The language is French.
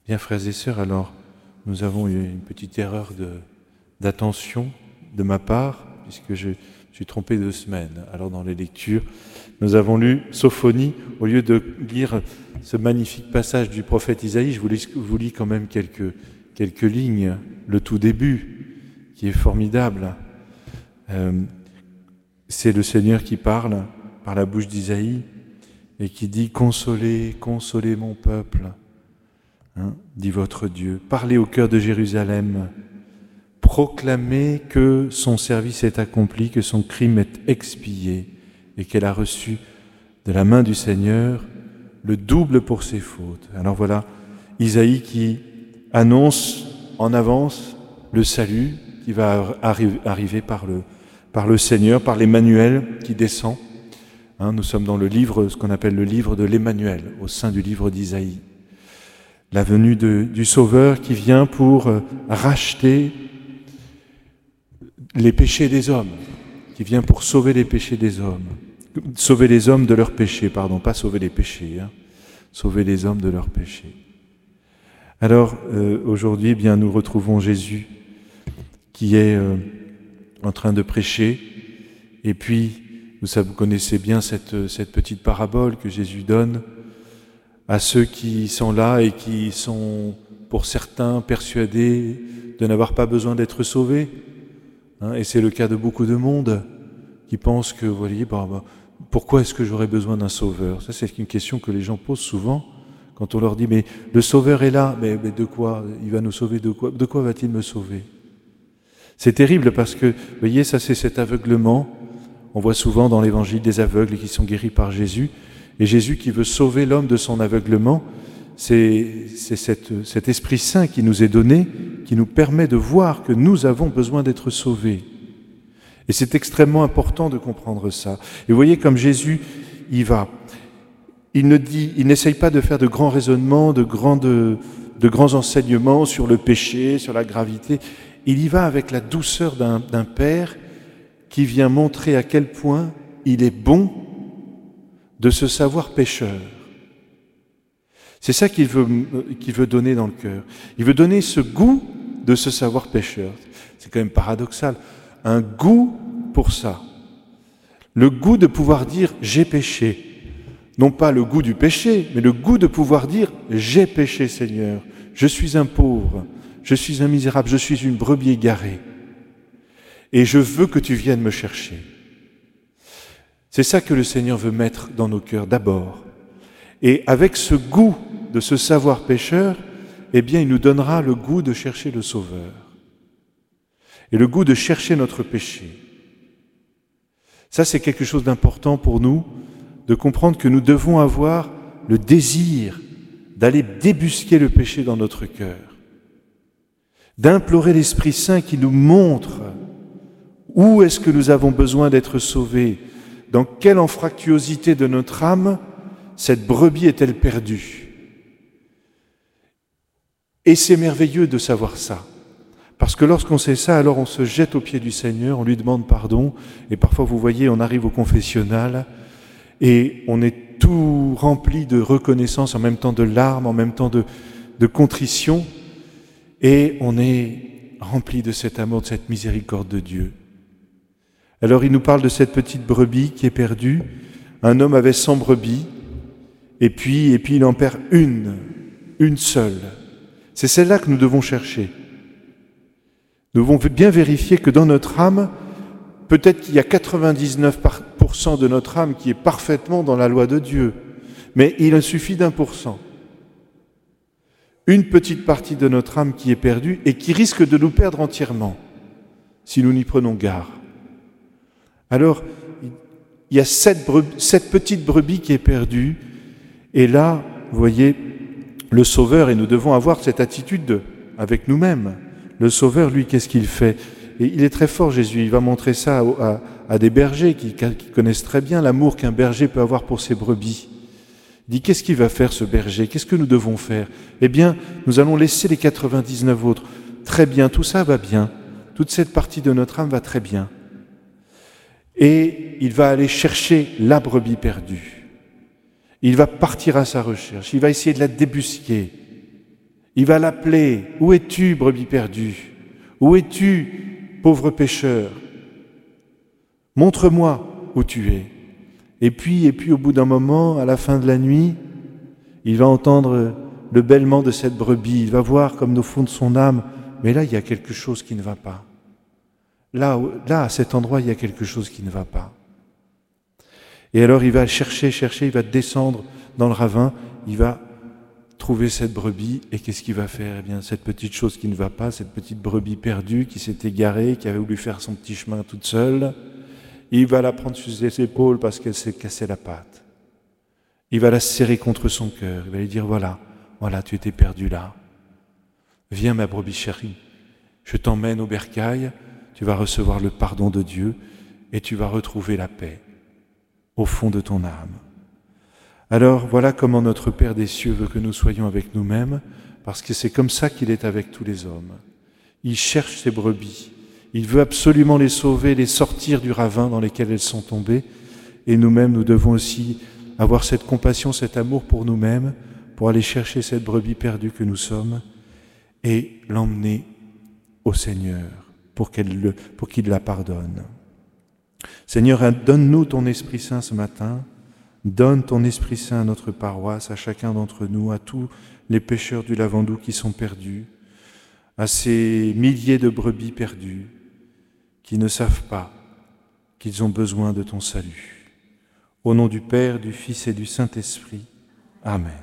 Bien, frères et sœurs, alors nous avons eu une petite erreur d'attention de ma part, puisque je suis trompé de semaine. Alors dans les lectures, nous avons lu Sophonie, au lieu de lire ce magnifique passage du prophète Isaïe, je vous lis quand même quelques lignes, le tout début, qui est formidable. C'est le Seigneur qui parle par la bouche d'Isaïe et qui dit « Consolez, consolez mon peuple ». Dit votre Dieu, parlez au cœur de Jérusalem, proclamez que son service est accompli, que son crime est expié et qu'elle a reçu de la main du Seigneur le double pour ses fautes. Alors voilà, Isaïe qui annonce en avance le salut qui va arriver par le Seigneur, par l'Emmanuel qui descend. Nous sommes dans le livre, ce qu'on appelle le livre de l'Emmanuel, au sein du livre d'Isaïe. La venue du Sauveur qui vient pour racheter les péchés des hommes, qui vient pour sauver les péchés des hommes, sauver les hommes de leurs péchés, pas sauver les péchés, sauver les hommes de leurs péchés. Alors aujourd'hui, eh bien, nous retrouvons Jésus qui est en train de prêcher, et puis vous connaissez bien cette petite parabole que Jésus donne à ceux qui sont là et qui sont, pour certains, persuadés de n'avoir pas besoin d'être sauvés. Et c'est le cas de beaucoup de monde qui pensent que, vous voyez, pourquoi est-ce que j'aurais besoin d'un sauveur ? Ça, c'est une question que les gens posent souvent quand on leur dit « Mais le sauveur est là, mais de quoi ? Il va nous sauver de quoi ? De quoi va-t-il me sauver ?» C'est terrible parce que, vous voyez, ça c'est cet aveuglement. On voit souvent dans l'Évangile des aveugles qui sont guéris par Jésus. Et Jésus qui veut sauver l'homme de son aveuglement, c'est cet Esprit Saint qui nous est donné, qui nous permet de voir que nous avons besoin d'être sauvés. Et c'est extrêmement important de comprendre ça. Et vous voyez comme Jésus y va. Il n'essaye pas de faire de grands raisonnements, de grands enseignements sur le péché, sur la gravité. Il y va avec la douceur d'un père qui vient montrer à quel point il est bon de se savoir pécheur. C'est ça qu'il veut donner dans le cœur. Il veut donner ce goût de se savoir pécheur. C'est quand même paradoxal. Un goût pour ça. Le goût de pouvoir dire « j'ai péché ». Non pas le goût du péché, mais le goût de pouvoir dire « j'ai péché, Seigneur. Je suis un pauvre, je suis un misérable, je suis une brebis égarée. Et je veux que tu viennes me chercher. » C'est ça que le Seigneur veut mettre dans nos cœurs d'abord. Et avec ce goût de se savoir pécheur, eh bien, il nous donnera le goût de chercher le Sauveur. Et le goût de chercher notre péché. Ça, c'est quelque chose d'important pour nous, de comprendre que nous devons avoir le désir d'aller débusquer le péché dans notre cœur. D'implorer l'Esprit Saint qui nous montre où est-ce que nous avons besoin d'être sauvés. Dans quelle anfractuosité de notre âme cette brebis est-elle perdue ? Et c'est merveilleux de savoir ça. Parce que lorsqu'on sait ça, alors on se jette aux pieds du Seigneur, on lui demande pardon. Et parfois, vous voyez, on arrive au confessionnal et on est tout rempli de reconnaissance, en même temps de larmes, en même temps de contrition. Et on est rempli de cet amour, de cette miséricorde de Dieu. Alors il nous parle de cette petite brebis qui est perdue. Un homme avait 100 brebis, et puis il en perd une seule. C'est celle-là que nous devons chercher. Nous devons bien vérifier que dans notre âme, peut-être qu'il y a 99% de notre âme qui est parfaitement dans la loi de Dieu, mais il en suffit d'1%. Une petite partie de notre âme qui est perdue et qui risque de nous perdre entièrement, si nous n'y prenons garde. Alors, il y a cette petite brebis qui est perdue, et là, vous voyez, le Sauveur, et nous devons avoir cette attitude avec nous-mêmes. Le Sauveur, lui, qu'est-ce qu'il fait ? Et il est très fort, Jésus, il va montrer ça à des bergers qui connaissent très bien l'amour qu'un berger peut avoir pour ses brebis. Il dit, qu'est-ce qu'il va faire ce berger ? Qu'est-ce que nous devons faire ? Eh bien, nous allons laisser les 99 autres. Très bien, tout ça va bien. Toute cette partie de notre âme va très bien. Et il va aller chercher la brebis perdue. Il va partir à sa recherche, il va essayer de la débusquer. Il va l'appeler. « Où es-tu, brebis perdue? Où es-tu, pauvre pécheur? Montre-moi où tu es. » Et puis, au bout d'un moment, à la fin de la nuit, il va entendre le bêlement de cette brebis. Il va voir comme au fond de son âme, mais là, il y a quelque chose qui ne va pas. Là, à cet endroit, il y a quelque chose qui ne va pas. Et alors, il va chercher, il va descendre dans le ravin, il va trouver cette brebis, et qu'est-ce qu'il va faire? Eh bien, cette petite chose qui ne va pas, cette petite brebis perdue qui s'est égarée, qui avait voulu faire son petit chemin toute seule, il va la prendre sur ses épaules parce qu'elle s'est cassée la patte. Il va la serrer contre son cœur, il va lui dire, voilà, tu étais perdue là. Viens ma brebis chérie, je t'emmène au bercail, tu vas recevoir le pardon de Dieu et tu vas retrouver la paix au fond de ton âme. Alors voilà comment notre Père des cieux veut que nous soyons avec nous-mêmes, parce que c'est comme ça qu'il est avec tous les hommes. Il cherche ses brebis, il veut absolument les sauver, les sortir du ravin dans lequel elles sont tombées, et nous-mêmes nous devons aussi avoir cette compassion, cet amour pour nous-mêmes, pour aller chercher cette brebis perdue que nous sommes, et l'emmener au Seigneur, pour qu'il la pardonne. Seigneur, donne-nous ton Esprit Saint ce matin, donne ton Esprit Saint à notre paroisse, à chacun d'entre nous, à tous les pécheurs du Lavandou qui sont perdus, à ces milliers de brebis perdues qui ne savent pas qu'ils ont besoin de ton salut. Au nom du Père, du Fils et du Saint-Esprit. Amen.